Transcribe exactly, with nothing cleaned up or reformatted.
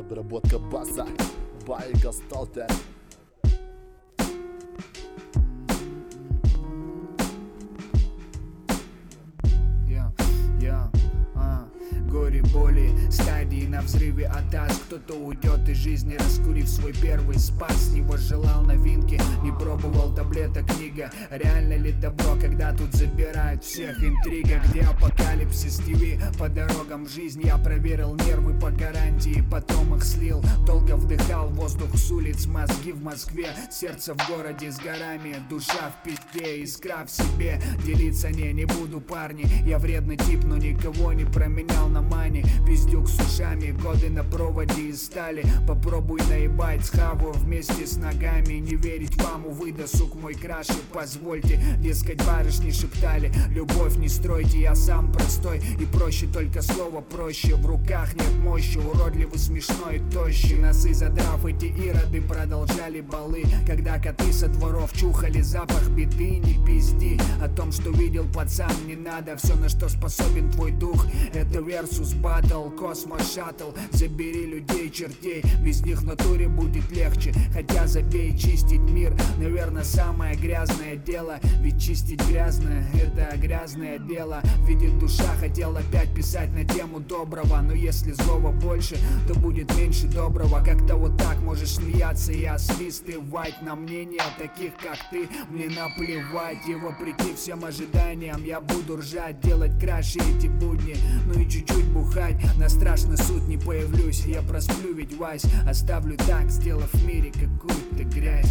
Обработка баса, байка сталтер. Горе, боли, стадии на взрыве атас. Кто-то уйдет из жизни, раскурив свой первый спас. Не возжелал новинки, не пробовал таблеток. Книга, реально ли добро, когда тут забирают всех? Интрига, где апокалипсис ТВ? По дорогам жизни я проверил нервы по гарантии, потом их слил. Долго вдыхал воздух с улиц, мозги в Москве, сердце в городе с горами, душа в пизде, искра в себе. Делиться не, не буду, парни, я вредный тип, но никого не променял на мани. Пиздюк с ушами, годы на проводе из стали. Попробуй наебать схаву вместе с ногами. Не верить вам, увы, досуг мой краш. И позвольте, дескать, барышни шептали: любовь не стройте, я сам простой. И проще только слово проще. В руках нет мощи, уродливый, смешной и тощий. Носы задрав, эти ироды продолжали балы. Когда коты со дворов чухали запах беды. Не пизди о том, что видел пацан, не надо. Все, на что способен твой дух, это версус батл, космос шаттл. Забери людей, чертей, без них в натуре будет легче. Хотя забей, чистить мир, наверное, самое грязное дело. Ведь чистить грязное, это грязное дело. Видит душа, хотел опять писать на тему доброго. Но если злого больше, то будет меньше доброго. Как-то вот так можешь смеяться и освистывать. На мнение таких, как ты, мне наплевать. И вопреки всем ожиданиям я буду ржать, делать краше эти будни, ну и чуть-чуть бухать. На страшный суд не появлюсь, я просплю ведь Вась. Оставлю так, сделав в мире какую-то грязь.